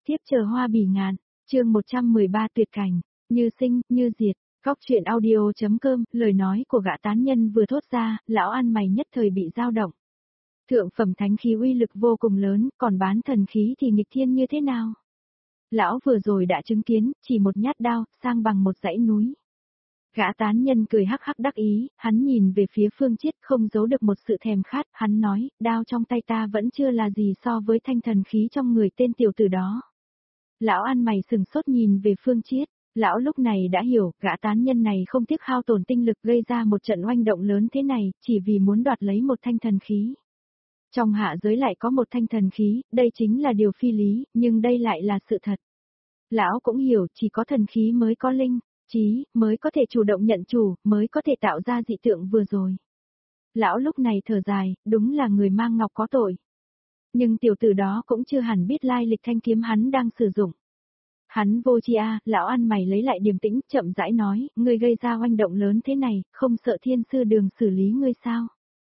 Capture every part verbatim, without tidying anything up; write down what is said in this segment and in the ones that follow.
tiếp chờ hoa bỉ ngạn, chương một trăm mười ba tuyệt cảnh, như sinh, như diệt. Góc truyện audio.com, lời nói của gã tán nhân vừa thốt ra, lão ăn mày nhất thời bị dao động. Thượng phẩm thánh khí uy lực vô cùng lớn, còn bán thần khí thì nghịch thiên như thế nào? Lão vừa rồi đã chứng kiến, chỉ một nhát đao, sang bằng một dãy núi. Gã tán nhân cười hắc hắc đắc ý, hắn nhìn về phía Phương Chiết không giấu được một sự thèm khát, hắn nói, đao trong tay ta vẫn chưa là gì so với thanh thần khí trong người tên tiểu tử đó. Lão ăn mày sừng sốt nhìn về Phương Chiết, lão lúc này đã hiểu, gã tán nhân này không tiếc hao tổn tinh lực gây ra một trận oanh động lớn thế này, chỉ vì muốn đoạt lấy một thanh thần khí. Trong hạ giới lại có một thanh thần khí, đây chính là điều phi lý, nhưng đây lại là sự thật. Lão cũng hiểu, chỉ có thần khí mới có linh trí, mới có thể chủ động nhận chủ, mới có thể tạo ra dị tượng vừa rồi. Lão lúc này thở dài, đúng là người mang ngọc có tội. Nhưng tiểu tử đó cũng chưa hẳn biết lai lịch thanh kiếm hắn đang sử dụng. Hắn vô chi a, lão ăn mày lấy lại điềm tĩnh, chậm rãi nói, ngươi gây ra oanh động lớn thế này, không sợ thiên sư đường xử lý ngươi sao?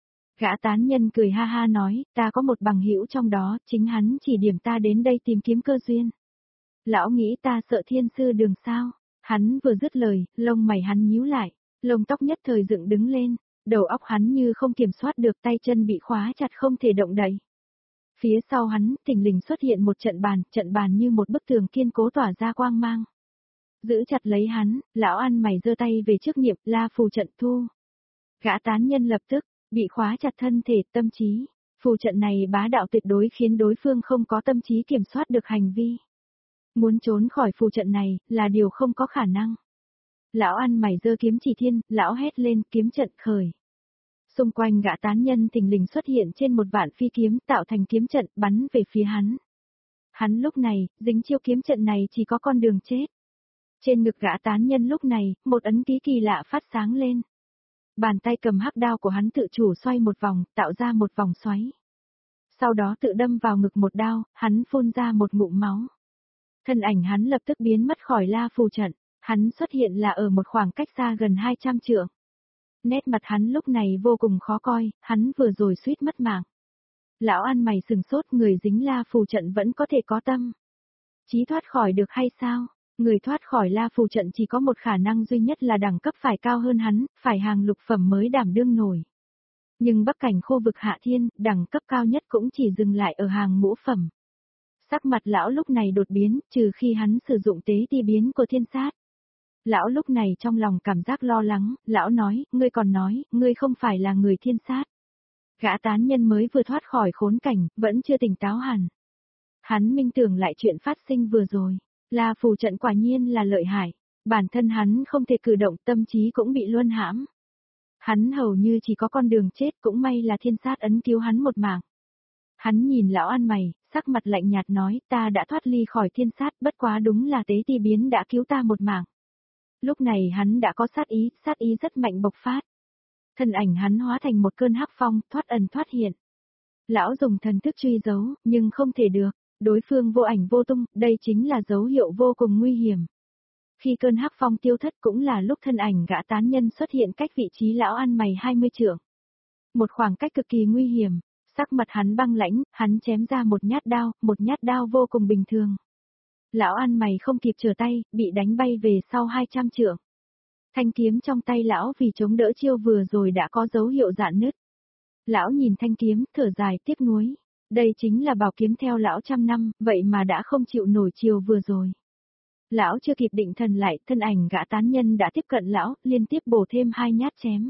Gã tán nhân cười ha ha nói, ta có một bằng hữu trong đó, chính hắn chỉ điểm ta đến đây tìm kiếm cơ duyên. Lão nghĩ ta sợ thiên sư đường sao? Hắn vừa dứt lời, lông mày hắn nhíu lại, lông tóc nhất thời dựng đứng lên, đầu óc hắn như không kiểm soát được, tay chân bị khóa chặt không thể động đậy. Phía sau hắn, thình lình xuất hiện một trận bàn, trận bàn như một bức tường kiên cố tỏa ra quang mang. Giữ chặt lấy hắn, lão ăn mày giơ tay về trước niệm, la phù trận thu. Gã tán nhân lập tức, bị khóa chặt thân thể, tâm trí. Phù trận này bá đạo tuyệt đối khiến đối phương không có tâm trí kiểm soát được hành vi. Muốn trốn khỏi phù trận này, là điều không có khả năng. Lão ăn mày giơ kiếm chỉ thiên, lão hét lên, kiếm trận khởi. Xung quanh gã tán nhân thình lình xuất hiện trên một vạn phi kiếm tạo thành kiếm trận bắn về phía hắn. Hắn lúc này, dính chiêu kiếm trận này chỉ có con đường chết. Trên ngực gã tán nhân lúc này, một ấn ký kỳ lạ phát sáng lên. Bàn tay cầm hắc đao của hắn tự chủ xoay một vòng, tạo ra một vòng xoáy. Sau đó tự đâm vào ngực một đao, hắn phun ra một ngụm máu. Thân ảnh hắn lập tức biến mất khỏi la phù trận, hắn xuất hiện là ở một khoảng cách xa gần hai trăm trượng. Nét mặt hắn lúc này vô cùng khó coi, hắn vừa rồi suýt mất mạng. Lão ăn mày sừng sốt, người dính la phù trận vẫn có thể có tâm. Chí thoát khỏi được hay sao? Người thoát khỏi la phù trận chỉ có một khả năng duy nhất là đẳng cấp phải cao hơn hắn, phải hàng lục phẩm mới đảm đương nổi. Nhưng bắc cảnh khu vực hạ thiên, đẳng cấp cao nhất cũng chỉ dừng lại ở hàng ngũ phẩm. Sắc mặt lão lúc này đột biến, trừ khi hắn sử dụng tế ti biến của thiên sát. Lão lúc này trong lòng cảm giác lo lắng, lão nói, ngươi còn nói, ngươi không phải là người thiên sát. Gã tán nhân mới vừa thoát khỏi khốn cảnh, vẫn chưa tỉnh táo hẳn. Hắn minh tưởng lại chuyện phát sinh vừa rồi, là phù trận quả nhiên là lợi hại, bản thân hắn không thể cử động, tâm trí cũng bị luân hãm. Hắn hầu như chỉ có con đường chết, cũng may là thiên sát ấn cứu hắn một mạng. Hắn nhìn lão ăn mày, sắc mặt lạnh nhạt nói, ta đã thoát ly khỏi thiên sát, bất quá đúng là tế ti biến đã cứu ta một mạng. Lúc này hắn đã có sát ý, sát ý rất mạnh bộc phát. Thân ảnh hắn hóa thành một cơn hắc phong, thoát ẩn thoát hiện. Lão dùng thần thức truy giấu, nhưng không thể được, đối phương vô ảnh vô tung, đây chính là dấu hiệu vô cùng nguy hiểm. Khi cơn hắc phong tiêu thất cũng là lúc thân ảnh gã tán nhân xuất hiện cách vị trí lão ăn mày hai mươi trượng. Một khoảng cách cực kỳ nguy hiểm, sắc mặt hắn băng lãnh, hắn chém ra một nhát đao, một nhát đao vô cùng bình thường. Lão ăn mày không kịp trở tay, bị đánh bay về sau hai trăm trượng. Thanh kiếm trong tay lão vì chống đỡ chiêu vừa rồi đã có dấu hiệu rạn nứt. Lão nhìn thanh kiếm, thở dài tiếc nuối. Đây chính là bảo kiếm theo lão trăm năm, vậy mà đã không chịu nổi chiều vừa rồi. Lão chưa kịp định thần lại, thân ảnh gã tán nhân đã tiếp cận lão, liên tiếp bổ thêm hai nhát chém.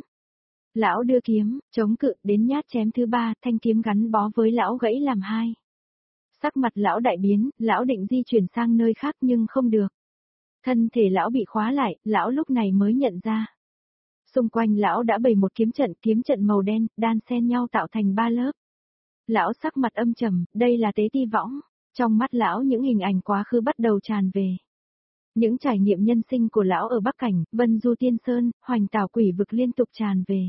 Lão đưa kiếm, chống cự, đến nhát chém thứ ba, thanh kiếm gắn bó với lão gãy làm hai. Sắc mặt lão đại biến, lão định di chuyển sang nơi khác nhưng không được. Thân thể lão bị khóa lại, lão lúc này mới nhận ra. Xung quanh lão đã bày một kiếm trận, kiếm trận màu đen, đan xen nhau tạo thành ba lớp. Lão sắc mặt âm trầm, đây là tế ti võng. Trong mắt lão những hình ảnh quá khứ bắt đầu tràn về. Những trải nghiệm nhân sinh của lão ở Bắc Cảnh, Vân Du Tiên Sơn, Hoành Tảo Quỷ Vực liên tục tràn về.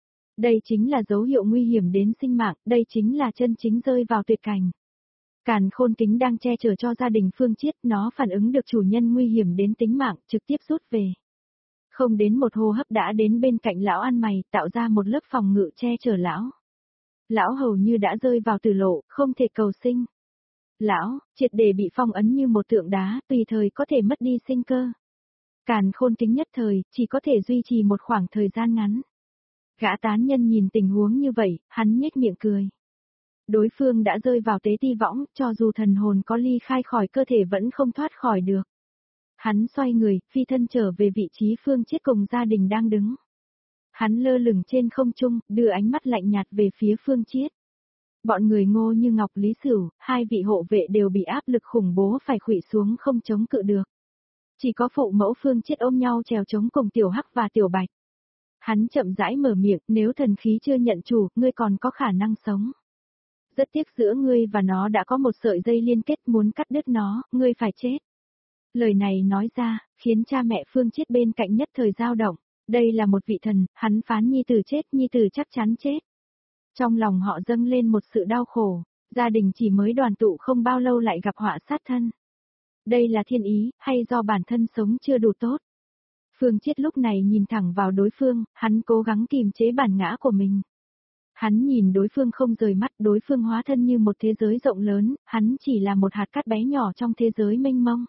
Đây chính là dấu hiệu nguy hiểm đến sinh mạng, đây chính là chân chính rơi vào tuyệt cảnh. Càn Khôn Kính đang che chở cho gia đình Phương Chiết, nó phản ứng được chủ nhân nguy hiểm đến tính mạng, trực tiếp rút về. Không đến một hô hấp đã đến bên cạnh lão ăn mày, tạo ra một lớp phòng ngự che chở lão. Lão hầu như đã rơi vào tử lộ, không thể cầu sinh. lão, triệt để bị phong ấn như một tượng đá, tùy thời có thể mất đi sinh cơ. Càn khôn kính nhất thời, chỉ có thể duy trì một khoảng thời gian ngắn. Gã tán nhân nhìn tình huống như vậy, hắn nhếch miệng cười. Đối phương đã rơi vào tế ti võng, cho dù thần hồn có ly khai khỏi cơ thể vẫn không thoát khỏi được. Hắn xoay người, phi thân trở về vị trí Phương Chiết cùng gia đình đang đứng. Hắn lơ lửng trên không trung, đưa ánh mắt lạnh nhạt về phía Phương Chiết. Bọn người Ngô Như Ngọc, Lý Sửu, hai vị hộ vệ đều bị áp lực khủng bố phải khuỵu xuống không chống cự được. Chỉ có phụ mẫu Phương Chiết ôm nhau trèo chống cùng Tiểu Hắc và Tiểu Bạch. Hắn chậm rãi mở miệng, nếu thần khí chưa nhận chủ, ngươi còn có khả năng sống. Rất tiếc giữa ngươi và nó đã có một sợi dây liên kết, muốn cắt đứt nó, ngươi phải chết. Lời này nói ra, khiến cha mẹ Phương Chiết bên cạnh nhất thời dao động. Đây là một vị thần, hắn phán nhi tử chết, nhi tử chắc chắn chết. Trong lòng họ dâng lên một sự đau khổ, gia đình chỉ mới đoàn tụ không bao lâu lại gặp họa sát thân. Đây là thiên ý, hay do bản thân sống chưa đủ tốt? Phương Chiết lúc này nhìn thẳng vào đối phương, hắn cố gắng kìm chế bản ngã của mình. Hắn nhìn đối phương không rời mắt, đối phương hóa thân như một thế giới rộng lớn, hắn chỉ là một hạt cát bé nhỏ trong thế giới mênh mông.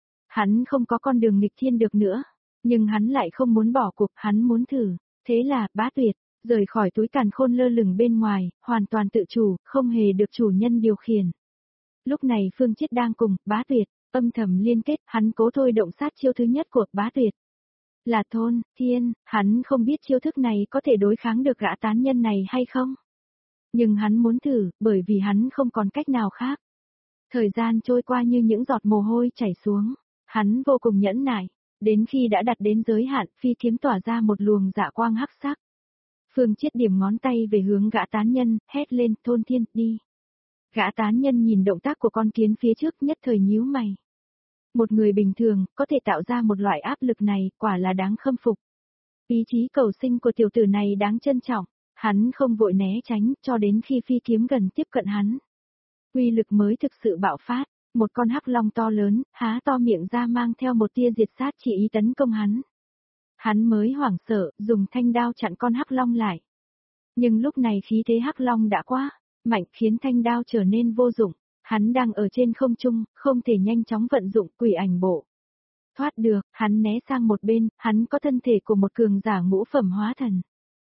Hắn không có con đường nghịch thiên được nữa, nhưng hắn lại không muốn bỏ cuộc, hắn muốn thử. Thế là, Bá Tuyệt, rời khỏi túi càn khôn lơ lửng bên ngoài, hoàn toàn tự chủ, không hề được chủ nhân điều khiển. Lúc này Phương Chiết đang cùng Bá Tuyệt, âm thầm liên kết, hắn cố thôi động sát chiêu thứ nhất của Bá Tuyệt. Là thôn, thiên, hắn không biết chiêu thức này có thể đối kháng được gã tán nhân này hay không. Nhưng hắn muốn thử, bởi vì hắn không còn cách nào khác. Thời gian trôi qua như những giọt mồ hôi chảy xuống, hắn vô cùng nhẫn nại, đến khi đã đặt đến giới hạn, phi kiếm tỏa ra một luồng dạ quang hắc sắc. Phương Chiết điểm ngón tay về hướng gã tán nhân, hét lên, thôn thiên, đi. Gã tán nhân nhìn động tác của con kiến phía trước nhất thời nhíu mày. Một người bình thường, có thể tạo ra một loại áp lực này, quả là đáng khâm phục. Ý chí cầu sinh của tiểu tử này đáng trân trọng, hắn không vội né tránh, cho đến khi phi kiếm gần tiếp cận hắn. Uy lực mới thực sự bạo phát, một con hắc long to lớn, há to miệng ra mang theo một tia diệt sát chỉ ý tấn công hắn. Hắn mới hoảng sợ, dùng thanh đao chặn con hắc long lại. Nhưng lúc này khí thế hắc long đã quá mạnh, khiến thanh đao trở nên vô dụng. Hắn đang ở trên không trung, không thể nhanh chóng vận dụng quỷ ảnh bộ. Thoát được, hắn né sang một bên, hắn có thân thể của một cường giả ngũ phẩm hóa thần.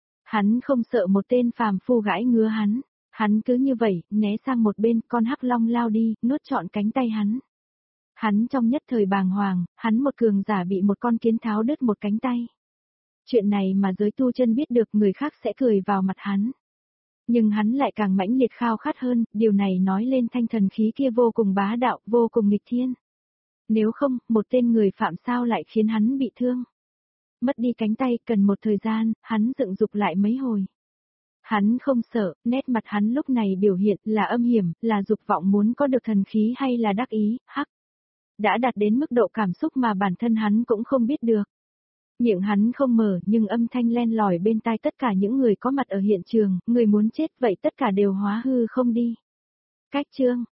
Hắn không sợ một tên phàm phu gãi ngứa hắn. Hắn cứ như vậy, né sang một bên, con hắc long lao đi, nuốt trọn cánh tay hắn. Hắn trong nhất thời bàng hoàng, hắn một cường giả bị một con kiến tháo đứt một cánh tay. Chuyện này mà giới tu chân biết được, người khác sẽ cười vào mặt hắn. Nhưng hắn lại càng mãnh liệt khao khát hơn, điều này nói lên thanh thần khí kia vô cùng bá đạo, vô cùng nghịch thiên. Nếu không, một tên người phạm sao lại khiến hắn bị thương. Mất đi cánh tay, cần một thời gian, hắn dựng dục lại mấy hồi. Hắn không sợ, nét mặt hắn lúc này biểu hiện là âm hiểm, là dục vọng muốn có được thần khí hay là đắc ý, hắc. Đã đạt đến mức độ cảm xúc mà bản thân hắn cũng không biết được. Miệng hắn không mở nhưng âm thanh len lỏi bên tai tất cả những người có mặt ở hiện trường, người muốn chết vậy tất cả đều hóa hư không đi. Cách chương,